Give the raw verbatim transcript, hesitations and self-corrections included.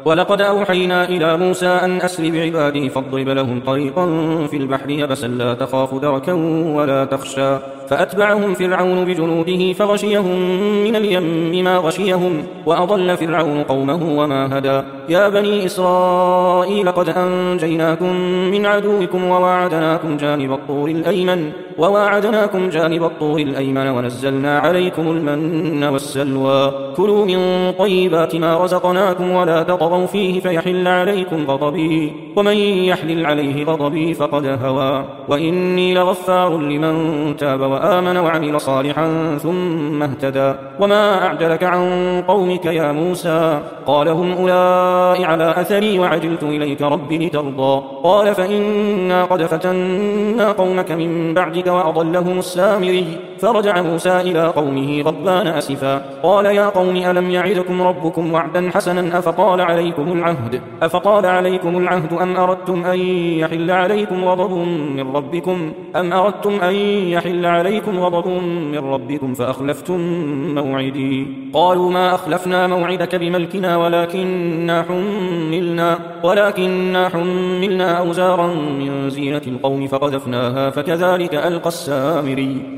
ولقد أوحينا إلى موسى أن أسر بعبادي فاضرب لهم طريقا في البحر يبسا لا تخاف دركا ولا تخشى فأتبعهم فرعون بجنوده فغشيهم من اليم ما غشيهم وأضل فرعون قومه وما هدى يا بني إسرائيل قد أنجيناكم من عدوكم وواعدناكم جانب الطور الأيمن وواعدناكم جانب الطور الأيمن ونزلنا عليكم المن والسلوى كلوا من طيبات ما رزقناكم ولا تطغوا فيه فيحل عليكم غضبي ومن يحلل عليه غضبي فقد هوى وإني لغفار لمن تاب وآمن وعمل صالحا ثم اهتدى وما أعجلك عن قومك يا موسى قال هم أولئك على أثري وعجلت إليك رب لترضى قال فإنا قد فتنا قومك من بعدك وأضلهم السامري فرجع موسى إلى قومه غضبان أسفا قال يا قوم ألم يعدكم ربكم وعدا حسنا أفطال عليكم العهد أفطال عليكم العهد أم أردتم أن يحل عليكم غضب من ربكم أم أردتم أن يحل عليكم غضب من ربكم فأخلفتم موعدي قالوا ما أخلفنا موعدك بملكنا ولكننا حملنا ولكننا حملنا أوزارا من زينة القوم فقذفناها فكذلك ألقى السامري